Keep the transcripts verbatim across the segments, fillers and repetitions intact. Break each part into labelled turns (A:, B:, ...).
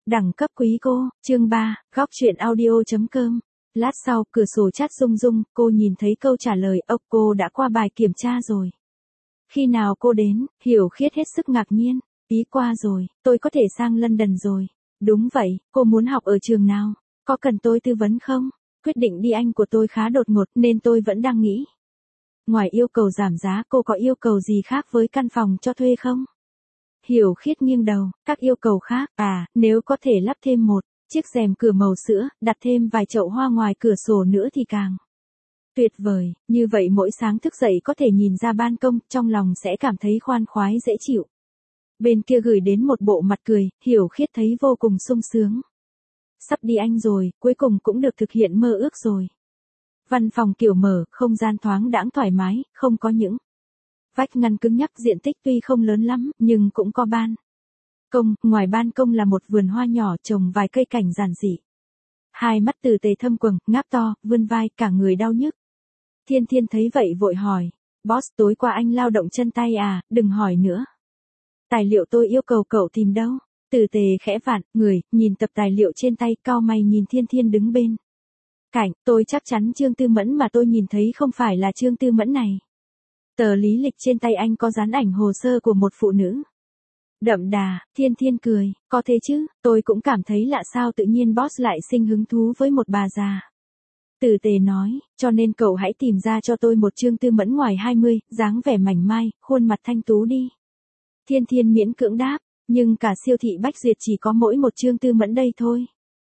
A: Đẳng cấp quý cô, chương ba, góc chuyện audio.com. Lát sau, cửa sổ chat rung rung, cô nhìn thấy câu trả lời, ốc cô đã qua bài kiểm tra rồi. Khi nào cô đến, Hiểu Khiết hết sức ngạc nhiên. Ý qua rồi, tôi có thể sang London rồi. Đúng vậy, cô muốn học ở trường nào? Có cần tôi tư vấn không? Quyết định đi Anh của tôi khá đột ngột nên tôi vẫn đang nghĩ. Ngoài yêu cầu giảm giá, cô có yêu cầu gì khác với căn phòng cho thuê không? Hiểu Khiết nghiêng đầu, các yêu cầu khác, à, nếu có thể lắp thêm một chiếc rèm cửa màu sữa, đặt thêm vài chậu hoa ngoài cửa sổ nữa thì càng tuyệt vời, như vậy mỗi sáng thức dậy có thể nhìn ra ban công, trong lòng sẽ cảm thấy khoan khoái dễ chịu. Bên kia gửi đến một bộ mặt cười, Hiểu Khiết thấy vô cùng sung sướng. Sắp đi Anh rồi, cuối cùng cũng được thực hiện mơ ước rồi. Văn phòng kiểu mở, không gian thoáng đãng thoải mái, không có những vách ngăn cứng nhắc, diện tích tuy không lớn lắm, nhưng cũng có ban công, ngoài ban công là một vườn hoa nhỏ trồng vài cây cảnh giản dị. Hai mắt Từ Tề thâm quầng, ngáp to, vươn vai, cả người đau nhức. Thiên Thiên thấy vậy vội hỏi, boss tối qua anh lao động chân tay à, đừng hỏi nữa. Tài liệu tôi yêu cầu cậu tìm đâu? Từ Tề khẽ vặn người, nhìn tập tài liệu trên tay, cau mày nhìn Thiên Thiên đứng bên cạnh, tôi chắc chắn Trương Tư Mẫn mà tôi nhìn thấy không phải là Trương Tư Mẫn này. Tờ lý lịch trên tay anh có dán ảnh hồ sơ của một phụ nữ. Đậm đà, Thiên Thiên cười, có thế chứ, tôi cũng cảm thấy lạ sao tự nhiên boss lại sinh hứng thú với một bà già. Từ Tề nói, cho nên cậu hãy tìm ra cho tôi một Trương Tư Mẫn ngoài hai mươi, dáng vẻ mảnh mai, khuôn mặt thanh tú đi. Thiên Thiên miễn cưỡng đáp, nhưng cả siêu thị Bách Duyệt chỉ có mỗi một Trương Tư Mẫn đây thôi.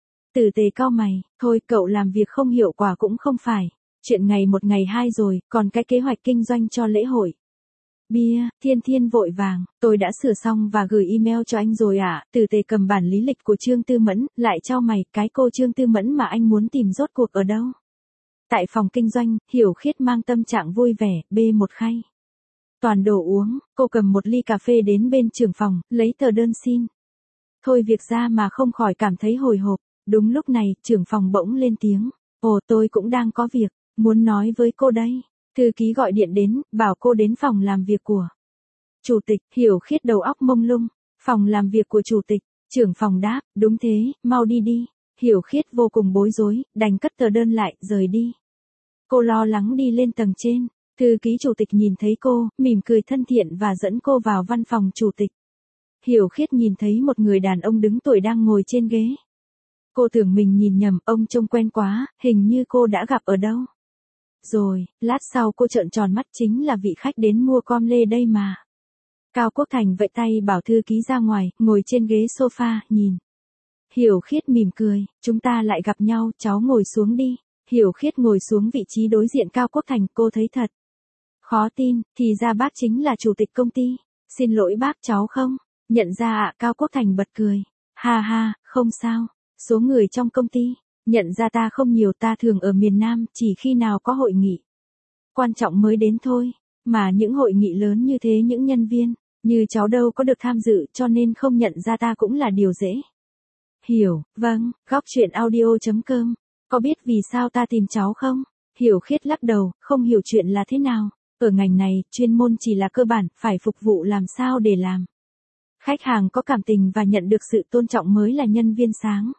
A: Từ Tề cau mày, thôi cậu làm việc không hiệu quả cũng không phải. Chuyện ngày một ngày hai rồi, còn cái kế hoạch kinh doanh cho lễ hội bia, Thiên Thiên vội vàng, tôi đã sửa xong và gửi email cho anh rồi ạ. À. Từ Tề cầm bản lý lịch của Trương Tư Mẫn, lại chau mày, cái cô Trương Tư Mẫn mà anh muốn tìm rốt cuộc ở đâu? Tại phòng kinh doanh, Hiểu Khiết mang tâm trạng vui vẻ, bê một khay toàn đồ uống, cô cầm một ly cà phê đến bên trưởng phòng, lấy tờ đơn xin thôi việc ra mà không khỏi cảm thấy hồi hộp. Đúng lúc này, trưởng phòng bỗng lên tiếng, ồ tôi cũng đang có việc, muốn nói với cô đây. Thư ký gọi điện đến, bảo cô đến phòng làm việc của chủ tịch. Hiểu Khiết đầu óc mông lung, phòng làm việc của chủ tịch, trưởng phòng đáp, đúng thế, mau đi đi. Hiểu Khiết vô cùng bối rối, đành cất tờ đơn lại, rời đi. Cô lo lắng đi lên tầng trên, thư ký chủ tịch nhìn thấy cô, mỉm cười thân thiện và dẫn cô vào văn phòng chủ tịch. Hiểu Khiết nhìn thấy một người đàn ông đứng tuổi đang ngồi trên ghế. Cô tưởng mình nhìn nhầm, ông trông quen quá, hình như cô đã gặp ở đâu. Rồi, lát sau cô trợn tròn mắt, chính là vị khách đến mua com lê đây mà. Cao Quốc Thành vẫy tay bảo thư ký ra ngoài, ngồi trên ghế sofa, nhìn. Hiểu Khiết mỉm cười, chúng ta lại gặp nhau, cháu ngồi xuống đi. Hiểu Khiết ngồi xuống vị trí đối diện Cao Quốc Thành, cô thấy thật khó tin, thì ra bác chính là chủ tịch công ty. Xin lỗi bác, cháu không nhận ra ạ. À, Cao Quốc Thành bật cười, ha ha, không sao, số người trong công ty nhận ra ta không nhiều, ta thường ở miền Nam, chỉ khi nào có hội nghị quan trọng mới đến thôi, mà những hội nghị lớn như thế những nhân viên như cháu đâu có được tham dự, cho nên không nhận ra ta cũng là điều dễ hiểu. Vâng, góc chuyện audio.com, có biết vì sao ta tìm cháu không? Hiểu Khiết lắc đầu, không hiểu chuyện là thế nào. Ở ngành này, chuyên môn chỉ là cơ bản, phải phục vụ làm sao để làm khách hàng có cảm tình và nhận được sự tôn trọng mới là nhân viên sáng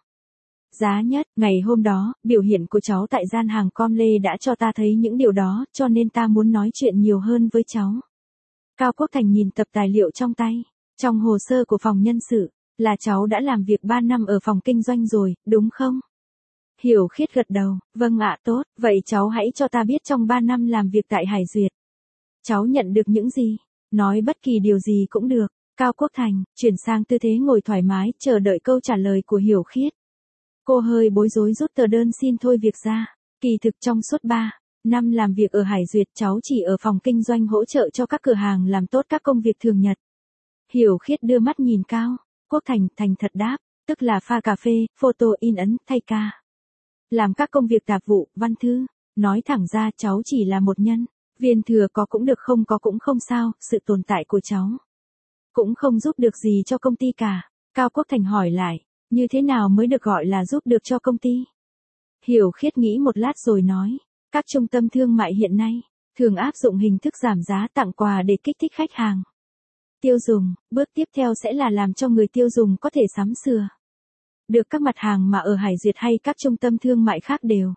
A: giá nhất. Ngày hôm đó, biểu hiện của cháu tại gian hàng com lê đã cho ta thấy những điều đó, cho nên ta muốn nói chuyện nhiều hơn với cháu. Cao Quốc Thành nhìn tập tài liệu trong tay. Trong hồ sơ của phòng nhân sự, là cháu đã làm việc ba năm ở phòng kinh doanh rồi, đúng không? Hiểu Khiết gật đầu, vâng ạ, tốt, vậy cháu hãy cho ta biết trong ba năm làm việc tại Hải Duyệt, cháu nhận được những gì? Nói bất kỳ điều gì cũng được. Cao Quốc Thành, chuyển sang tư thế ngồi thoải mái, chờ đợi câu trả lời của Hiểu Khiết. Cô hơi bối rối rút tờ đơn xin thôi việc ra. Kỳ thực trong suốt ba năm làm việc ở Hải Duyệt, cháu chỉ ở phòng kinh doanh hỗ trợ cho các cửa hàng làm tốt các công việc thường nhật. Hiểu Khiết đưa mắt nhìn Cao Quốc Thành, thành thật đáp, tức là pha cà phê, photo in ấn, thay ca, làm các công việc tạp vụ, văn thư. Nói thẳng ra cháu chỉ là một nhân viên thừa, có cũng được, không có cũng không sao, sự tồn tại của cháu cũng không giúp được gì cho công ty cả. Cao Quốc Thành hỏi lại, như thế nào mới được gọi là giúp được cho công ty? Hiểu Khiết nghĩ một lát rồi nói, các trung tâm thương mại hiện nay thường áp dụng hình thức giảm giá, tặng quà để kích thích khách hàng tiêu dùng. Bước tiếp theo sẽ là làm cho người tiêu dùng có thể sắm sửa Được các mặt hàng mà ở Hải Duyệt hay các trung tâm thương mại khác đều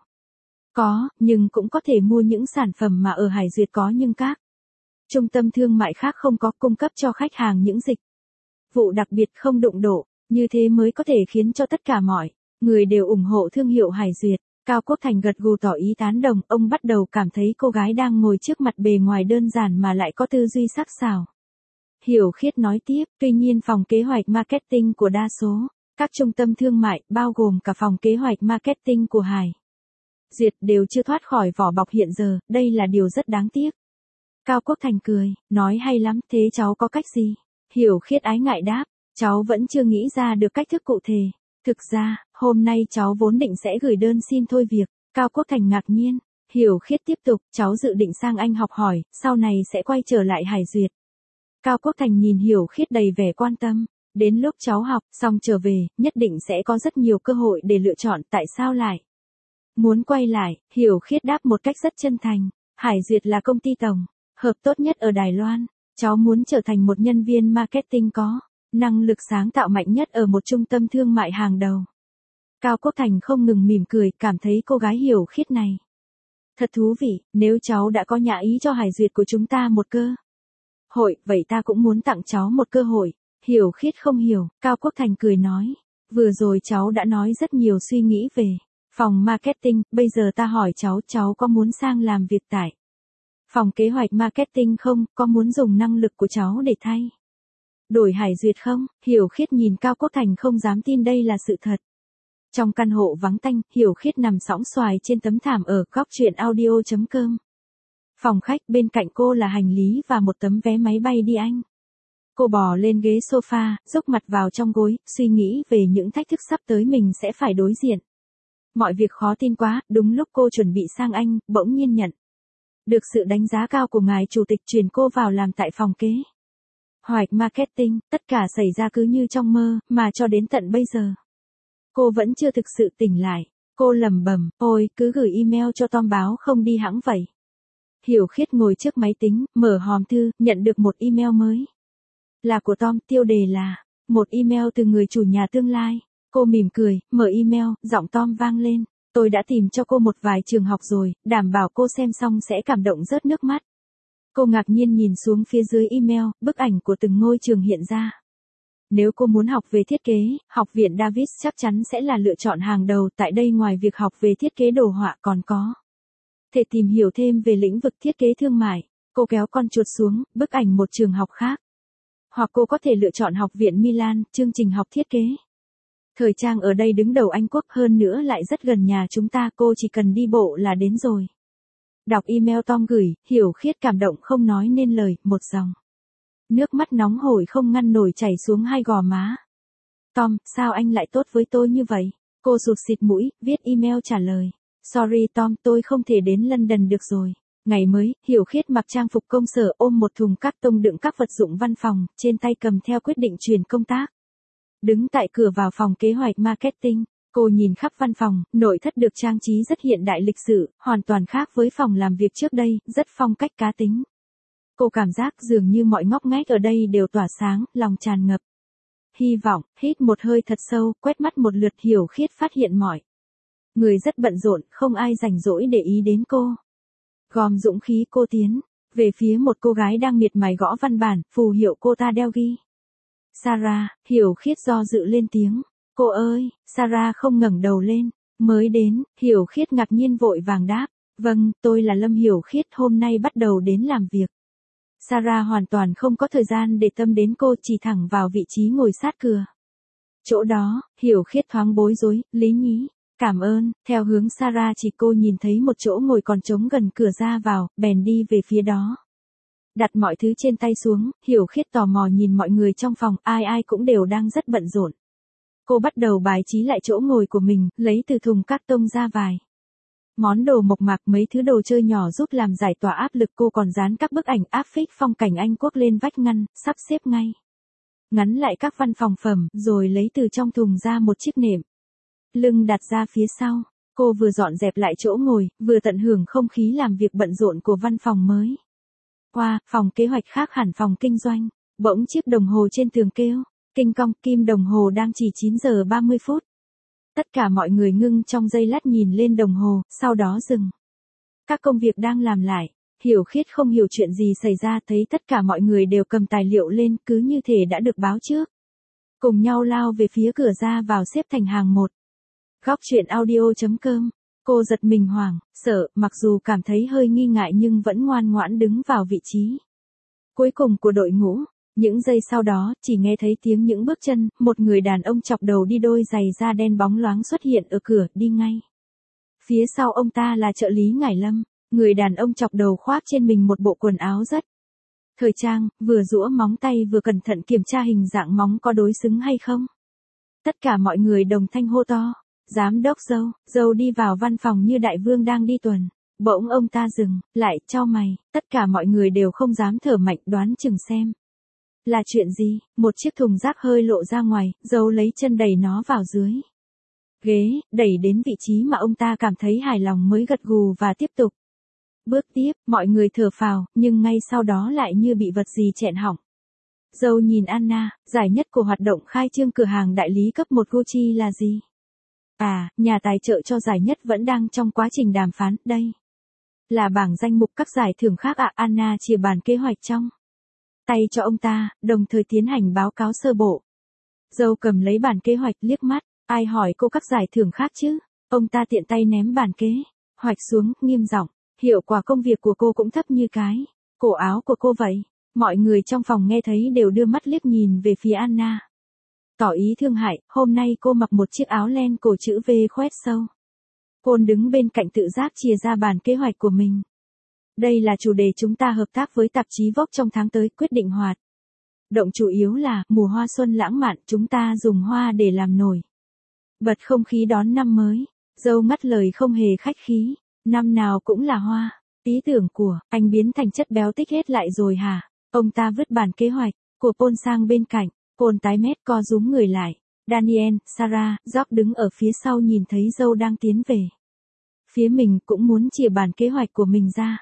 A: có, nhưng cũng có thể mua những sản phẩm mà ở Hải Duyệt có nhưng các trung tâm thương mại khác không có, cung cấp cho khách hàng những dịch vụ đặc biệt không đụng độ, như thế mới có thể khiến cho tất cả mọi người đều ủng hộ thương hiệu Hải Duyệt. Cao Quốc Thành gật gù tỏ ý tán đồng, ông bắt đầu cảm thấy cô gái đang ngồi trước mặt bề ngoài đơn giản mà lại có tư duy sắc sảo. Hiểu Khiết nói tiếp, tuy nhiên phòng kế hoạch marketing của đa số các trung tâm thương mại, bao gồm cả phòng kế hoạch marketing của Hải Duyệt đều chưa thoát khỏi vỏ bọc hiện giờ, đây là điều rất đáng tiếc. Cao Quốc Thành cười, nói hay lắm, thế cháu có cách gì? Hiểu Khiết ái ngại đáp, cháu vẫn chưa nghĩ ra được cách thức cụ thể. Thực ra, hôm nay cháu vốn định sẽ gửi đơn xin thôi việc. Cao Quốc Thành ngạc nhiên. Hiểu Khiết tiếp tục, cháu dự định sang Anh học hỏi, sau này sẽ quay trở lại Hải Duyệt. Cao Quốc Thành nhìn Hiểu Khiết đầy vẻ quan tâm. Đến lúc cháu học xong trở về, nhất định sẽ có rất nhiều cơ hội để lựa chọn, tại sao lại muốn quay lại? Hiểu Khiết đáp một cách rất chân thành. Hải Duyệt là công ty tổng hợp tốt nhất ở Đài Loan. Cháu muốn trở thành một nhân viên marketing có năng lực sáng tạo mạnh nhất ở một trung tâm thương mại hàng đầu. Cao Quốc Thành không ngừng mỉm cười, cảm thấy cô gái Hiểu Khiết này thật thú vị. Nếu cháu đã có nhã ý cho Hải Duyệt của chúng ta một cơ hội, vậy ta cũng muốn tặng cháu một cơ hội. Hiểu Khiết không hiểu, Cao Quốc Thành cười nói, vừa rồi cháu đã nói rất nhiều suy nghĩ về phòng marketing, bây giờ ta hỏi cháu, cháu có muốn sang làm việc tại phòng kế hoạch marketing không, có muốn dùng năng lực của cháu để thay đổi Hải Duyệt không? Hiểu Khiết nhìn Cao Quốc Thành không dám tin đây là sự thật. Trong căn hộ vắng tanh, Hiểu Khiết nằm sõng xoài trên tấm thảm ở góc truyện audio chấm com. Phòng khách, bên cạnh cô là hành lý và một tấm vé máy bay đi Anh. Cô bò lên ghế sofa, dốc mặt vào trong gối, suy nghĩ về những thách thức sắp tới mình sẽ phải đối diện. Mọi việc khó tin quá, đúng lúc cô chuẩn bị sang Anh, bỗng nhiên nhận được sự đánh giá cao của ngài chủ tịch truyền cô vào làm tại phòng kế hoạch marketing. Tất cả xảy ra cứ như trong mơ, mà cho đến tận bây giờ cô vẫn chưa thực sự tỉnh lại. Cô lẩm bẩm, ôi, cứ gửi email cho Tom báo không đi hãng vậy. Hiểu Khiết ngồi trước máy tính, mở hòm thư, nhận được một email mới. Là của Tom, tiêu đề là một email từ người chủ nhà tương lai. Cô mỉm cười, mở email, giọng Tom vang lên. Tôi đã tìm cho cô một vài trường học rồi, đảm bảo cô xem xong sẽ cảm động rớt nước mắt. Cô ngạc nhiên nhìn xuống phía dưới email, bức ảnh của từng ngôi trường hiện ra. Nếu cô muốn học về thiết kế, Học viện Davis chắc chắn sẽ là lựa chọn hàng đầu. Tại đây ngoài việc học về thiết kế đồ họa còn có thể tìm hiểu thêm về lĩnh vực thiết kế thương mại. Cô kéo con chuột xuống, bức ảnh một trường học khác. Hoặc cô có thể lựa chọn Học viện Milan, chương trình học thiết kế thời trang ở đây đứng đầu Anh Quốc, hơn nữa lại rất gần nhà chúng ta, cô chỉ cần đi bộ là đến rồi. Đọc email Tom gửi, Hiểu Khiết cảm động không nói nên lời, một dòng nước mắt nóng hổi không ngăn nổi chảy xuống hai gò má. Tom, sao anh lại tốt với tôi như vậy? Cô sụt xịt mũi, viết email trả lời. Sorry Tom, tôi không thể đến London được rồi. Ngày mới, Hiểu Khiết mặc trang phục công sở, ôm một thùng cát tông đựng các vật dụng văn phòng, trên tay cầm theo quyết định chuyển công tác. Đứng tại cửa vào phòng kế hoạch marketing, cô nhìn khắp văn phòng, nội thất được trang trí rất hiện đại lịch sự, hoàn toàn khác với phòng làm việc trước đây, rất phong cách cá tính. Cô cảm giác dường như mọi ngóc ngách ở đây đều tỏa sáng, lòng tràn ngập hy vọng. Hít một hơi thật sâu, quét mắt một lượt, Hiểu Khiết phát hiện mọi người rất bận rộn, không ai rảnh rỗi để ý đến cô. Gom dũng khí cô tiến về phía một cô gái đang miệt mài gõ văn bản, phù hiệu cô ta đeo ghi Sarah. Hiểu Khiết do dự lên tiếng. Cô ơi, Sarah không ngẩng đầu lên. Mới đến, Hiểu Khiết ngạc nhiên vội vàng đáp. Vâng, tôi là Lâm Hiểu Khiết, hôm nay bắt đầu đến làm việc. Sarah hoàn toàn không có thời gian để tâm đến cô, chỉ thẳng vào vị trí ngồi sát cửa. Chỗ đó, Hiểu Khiết thoáng bối rối, lý nhí. Cảm ơn, theo hướng Sarah chỉ cô nhìn thấy một chỗ ngồi còn trống gần cửa ra vào, bèn đi về phía đó. Đặt mọi thứ trên tay xuống, Hiểu Khiết tò mò nhìn mọi người trong phòng, ai ai cũng đều đang rất bận rộn. Cô bắt đầu bài trí lại chỗ ngồi của mình, lấy từ thùng các tông ra vài món đồ mộc mạc, mấy thứ đồ chơi nhỏ giúp làm giải tỏa áp lực. Cô còn dán các bức ảnh áp phích phong cảnh Anh Quốc lên vách ngăn, sắp xếp ngay ngắn lại các văn phòng phẩm, rồi lấy từ trong thùng ra một chiếc nệm lưng đặt ra phía sau. Cô vừa dọn dẹp lại chỗ ngồi, vừa tận hưởng không khí làm việc bận rộn của văn phòng mới. Qua, phòng kế hoạch khác hẳn phòng kinh doanh. Bỗng chiếc đồng hồ trên tường kêu kinh cong, kim đồng hồ đang chỉ chín giờ ba mươi phút. Tất cả mọi người ngưng trong giây lát nhìn lên đồng hồ, sau đó dừng. Các công việc đang làm lại. Hiểu Khiết không hiểu chuyện gì xảy ra, thấy tất cả mọi người đều cầm tài liệu lên, cứ như thể đã được báo trước. Cùng nhau lao về phía cửa ra vào xếp thành hàng một. Góc truyện audio chấm com. Cô giật mình hoảng, sợ, mặc dù cảm thấy hơi nghi ngại nhưng vẫn ngoan ngoãn đứng vào vị trí cuối cùng của đội ngũ. Những giây sau đó, chỉ nghe thấy tiếng những bước chân, một người đàn ông chọc đầu đi đôi giày da đen bóng loáng xuất hiện ở cửa, đi ngay. Phía sau ông ta là trợ lý Ngải Lâm, người đàn ông chọc đầu khoác trên mình một bộ quần áo rất thời trang, vừa giũa móng tay vừa cẩn thận kiểm tra hình dạng móng có đối xứng hay không. Tất cả mọi người đồng thanh hô to, giám đốc Dâu, Dâu đi vào văn phòng như đại vương đang đi tuần. Bỗng ông ta dừng, lại chau mày, tất cả mọi người đều không dám thở mạnh, đoán chừng xem. Là chuyện gì? Một chiếc thùng rác hơi lộ ra ngoài, Dâu lấy chân đẩy nó vào dưới ghế, đẩy đến vị trí mà ông ta cảm thấy hài lòng mới gật gù và tiếp tục. Bước tiếp, mọi người thở phào, nhưng ngay sau đó lại như bị vật gì chẹn họng. Dâu nhìn Anna, giải nhất của hoạt động khai trương cửa hàng đại lý cấp một Gucci là gì? À, nhà tài trợ cho giải nhất vẫn đang trong quá trình đàm phán, đây là bảng danh mục các giải thưởng khác ạ. À, Anna chia bàn kế hoạch trong tay cho ông ta, đồng thời tiến hành báo cáo sơ bộ. Dâu cầm lấy bản kế hoạch liếc mắt, ai hỏi cô các giải thưởng khác chứ? Ông ta tiện tay ném bản kế hoạch xuống, nghiêm giọng, hiệu quả công việc của cô cũng thấp như cái cổ áo của cô vậy. Mọi người trong phòng nghe thấy đều đưa mắt liếc nhìn về phía Anna. Tỏ ý thương hại, hôm nay cô mặc một chiếc áo len cổ chữ V khoét sâu. Cô đứng bên cạnh tự giác chia ra bản kế hoạch của mình. Đây là chủ đề chúng ta hợp tác với tạp chí Vogue trong tháng tới, quyết định hoạt động chủ yếu là mùa hoa xuân lãng mạn, chúng ta dùng hoa để làm nổi bật không khí đón năm mới. Dâu ngắt lời không hề khách khí, năm nào cũng là hoa. Ý tưởng của anh biến thành chất béo tích hết lại rồi hả? Ông ta vứt bản kế hoạch của Paul sang bên cạnh. Paul tái mét co rúm người lại. Daniel, Sarah, George đứng ở phía sau nhìn thấy dâu đang tiến về phía mình cũng muốn chìa bản kế hoạch của mình ra.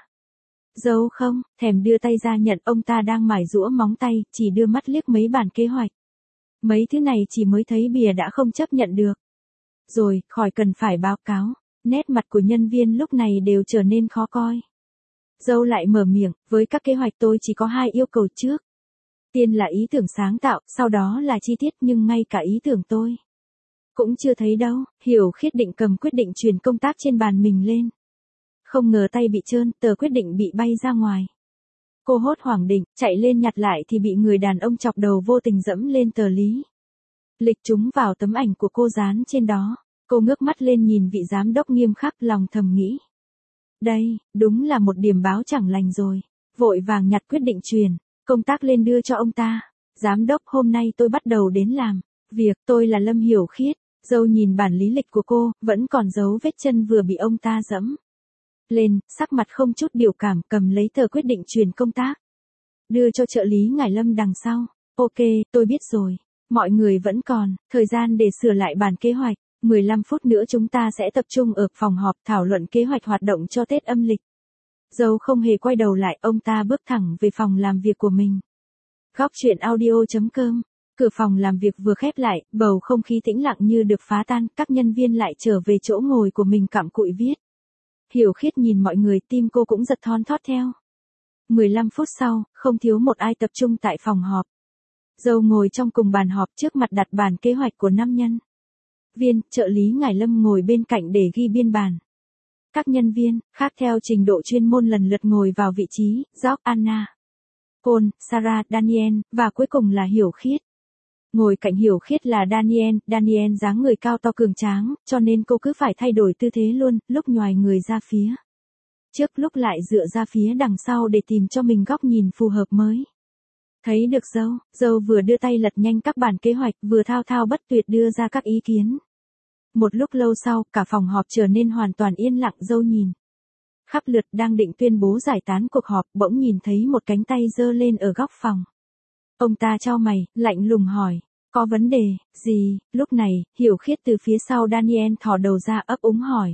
A: Dâu không thèm đưa tay ra nhận, ông ta đang mải giũa móng tay, chỉ đưa mắt liếc mấy bản kế hoạch. Mấy thứ này chỉ mới thấy bìa đã không chấp nhận được. Rồi, khỏi cần phải báo cáo. Nét mặt của nhân viên lúc này đều trở nên khó coi. Dâu lại mở miệng, với các kế hoạch tôi chỉ có hai yêu cầu trước. Tiên là ý tưởng sáng tạo, sau đó là chi tiết, nhưng ngay cả ý tưởng tôi cũng chưa thấy đâu. Hiểu Khiết định cầm quyết định truyền công tác trên bàn mình lên. Không ngờ tay bị trơn, tờ quyết định bị bay ra ngoài. Cô hốt hoảng định, chạy lên nhặt lại thì bị người đàn ông chọc đầu vô tình dẫm lên tờ lý lịch trúng vào tấm ảnh của cô dán trên đó. Cô ngước mắt lên nhìn vị giám đốc nghiêm khắc, lòng thầm nghĩ. Đây, đúng là một điểm báo chẳng lành rồi. Vội vàng nhặt quyết định truyền công tác lên đưa cho ông ta. Giám đốc, hôm nay tôi bắt đầu đến làm việc, tôi là Lâm Hiểu Khiết. Dâu nhìn bản lý lịch của cô, vẫn còn dấu vết chân vừa bị ông ta dẫm lên, sắc mặt không chút biểu cảm, cầm lấy tờ quyết định truyền công tác. Đưa cho trợ lý Ngải Lâm đằng sau. Ok, tôi biết rồi. Mọi người vẫn còn thời gian để sửa lại bản kế hoạch. mười lăm phút nữa chúng ta sẽ tập trung ở phòng họp thảo luận kế hoạch hoạt động cho Tết âm lịch. Dâu không hề quay đầu lại, ông ta bước thẳng về phòng làm việc của mình. Góc truyện audio chấm com. Cửa phòng làm việc vừa khép lại, bầu không khí tĩnh lặng như được phá tan, các nhân viên lại trở về chỗ ngồi của mình cặm cụi viết. Hiểu Khiết nhìn mọi người, tim cô cũng giật thon thót theo. mười lăm phút sau, không thiếu một ai tập trung tại phòng họp. Dâu ngồi trong cùng bàn họp, trước mặt đặt bản kế hoạch của năm nhân viên, trợ lý Ngải Lâm ngồi bên cạnh để ghi biên bản. Các nhân viên khác theo trình độ chuyên môn lần lượt ngồi vào vị trí, George, Anna, Paul, Sarah, Daniel, và cuối cùng là Hiểu Khiết. Ngồi cạnh Hiểu Khiết là Daniel, Daniel dáng người cao to cường tráng, cho nên cô cứ phải thay đổi tư thế luôn, lúc nhoài người ra phía trước, lúc lại dựa ra phía đằng sau để tìm cho mình góc nhìn phù hợp mới. Thấy được dâu, dâu vừa đưa tay lật nhanh các bản kế hoạch, vừa thao thao bất tuyệt đưa ra các ý kiến. Một lúc lâu sau, cả phòng họp trở nên hoàn toàn yên lặng. Dâu nhìn khắp lượt, đang định tuyên bố giải tán cuộc họp, bỗng nhìn thấy một cánh tay giơ lên ở góc phòng. Ông ta chau mày, lạnh lùng hỏi, có vấn đề gì? Lúc này, Hiểu Khiết từ phía sau Daniel thò đầu ra, ấp úng hỏi.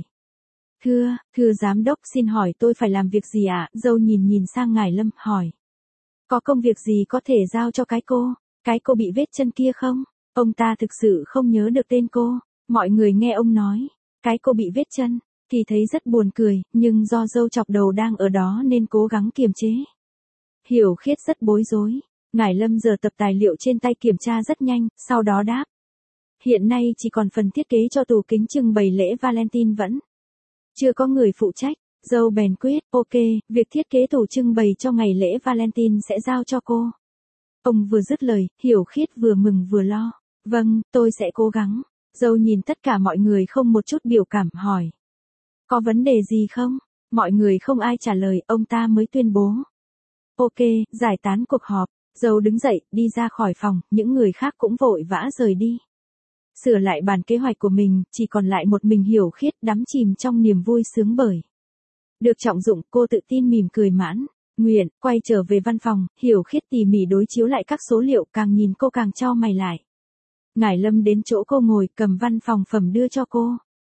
A: Thưa, thưa giám đốc, xin hỏi tôi phải làm việc gì ạ? À? Dâu nhìn nhìn sang Ngải Lâm, hỏi. Có công việc gì có thể giao cho cái cô, cái cô bị vết chân kia không? Ông ta thực sự không nhớ được tên cô. Mọi người nghe ông nói, cái cô bị vết chân, thì thấy rất buồn cười, nhưng do dâu chọc đầu đang ở đó nên cố gắng kiềm chế. Hiểu Khiết rất bối rối. Ngải Lâm giờ tập tài liệu trên tay kiểm tra rất nhanh, sau đó đáp. Hiện nay chỉ còn phần thiết kế cho tủ kính trưng bày lễ Valentine vẫn chưa có người phụ trách. Dâu bèn quyết, ok, việc thiết kế tủ trưng bày cho ngày lễ Valentine sẽ giao cho cô. Ông vừa dứt lời, Hiểu Khiết vừa mừng vừa lo. Vâng, tôi sẽ cố gắng. Dâu nhìn tất cả mọi người không một chút biểu cảm hỏi. Có vấn đề gì không? Mọi người không ai trả lời, ông ta mới tuyên bố. Ok, giải tán cuộc họp. Dâu đứng dậy, đi ra khỏi phòng, những người khác cũng vội vã rời đi. Sửa lại bản kế hoạch của mình, chỉ còn lại một mình Hiểu Khiết đắm chìm trong niềm vui sướng bởi. Được trọng dụng, cô tự tin mỉm cười mãn. Nguyện, quay trở về văn phòng, Hiểu Khiết tỉ mỉ đối chiếu lại các số liệu, càng nhìn cô càng chau mày lại. Ngải Lâm đến chỗ cô ngồi, cầm văn phòng phẩm đưa cho cô.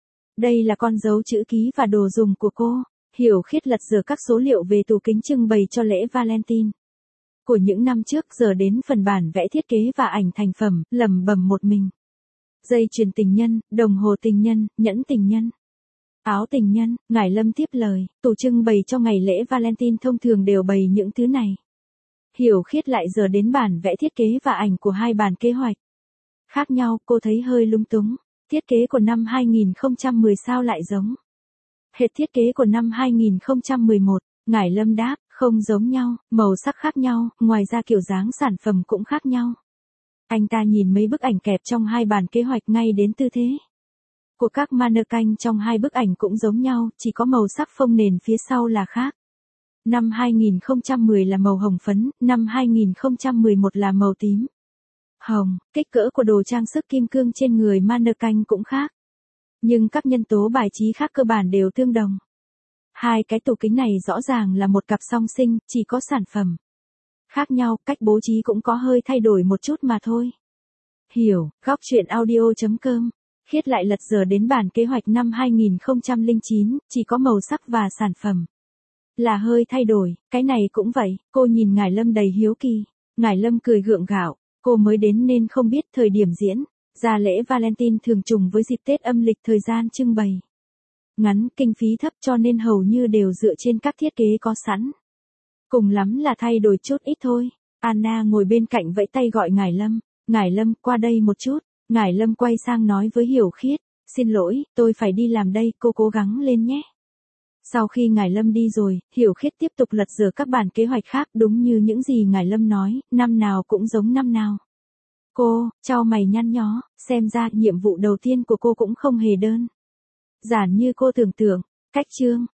A: Đây là con dấu chữ ký và đồ dùng của cô. Hiểu Khiết lật dở các số liệu về tủ kính trưng bày cho lễ Valentine. Của những năm trước giờ đến phần bản vẽ thiết kế và ảnh thành phẩm, lẩm bẩm một mình. Dây chuyền tình nhân, đồng hồ tình nhân, nhẫn tình nhân. Áo tình nhân, Ngải Lâm tiếp lời, tủ trưng bày cho ngày lễ Valentine thông thường đều bày những thứ này. Hiểu Khiết lại giờ đến bản vẽ thiết kế và ảnh của hai bản kế hoạch. Khác nhau, cô thấy hơi lung túng. Thiết kế của năm hai nghìn không trăm mười sao lại giống hệt thiết kế của năm hai nghìn không trăm mười một, Ngải Lâm đáp, không giống nhau, màu sắc khác nhau, ngoài ra kiểu dáng sản phẩm cũng khác nhau. Anh ta nhìn mấy bức ảnh kẹp trong hai bản kế hoạch ngay đến tư thế của các mannequin trong hai bức ảnh cũng giống nhau, chỉ có màu sắc phông nền phía sau là khác. Năm hai nghìn không trăm mười là màu hồng phấn, năm hai nghìn không trăm mười một là màu tím. Hồng, kích cỡ của đồ trang sức kim cương trên người mannequin cũng khác. Nhưng các nhân tố bài trí khác cơ bản đều tương đồng. Hai cái tủ kính này rõ ràng là một cặp song sinh, chỉ có sản phẩm khác nhau, cách bố trí cũng có hơi thay đổi một chút mà thôi. Hiểu, góc truyện audio chấm com. Khiết lại lật dở đến bản kế hoạch năm hai nghìn không trăm lẻ chín, chỉ có màu sắc và sản phẩm là hơi thay đổi, cái này cũng vậy. Cô nhìn Ngải Lâm đầy hiếu kỳ. Ngải Lâm cười gượng gạo, cô mới đến nên không biết thời điểm diễn ra lễ Valentine thường trùng với dịp Tết âm lịch, thời gian trưng bày ngắn, kinh phí thấp cho nên hầu như đều dựa trên các thiết kế có sẵn. Cùng lắm là thay đổi chút ít thôi. Anna ngồi bên cạnh vẫy tay gọi Ngải Lâm. Ngải Lâm, qua đây một chút. Ngải Lâm quay sang nói với Hiểu Khiết. Xin lỗi, tôi phải đi làm đây, cô cố gắng lên nhé. Sau khi Ngải Lâm đi rồi, Hiểu Khiết tiếp tục lật dở các bản kế hoạch khác, đúng như những gì Ngải Lâm nói, năm nào cũng giống năm nào. Cô, chau mày nhăn nhó, xem ra nhiệm vụ đầu tiên của cô cũng không hề đơn giản như cô tưởng tượng. Cách chương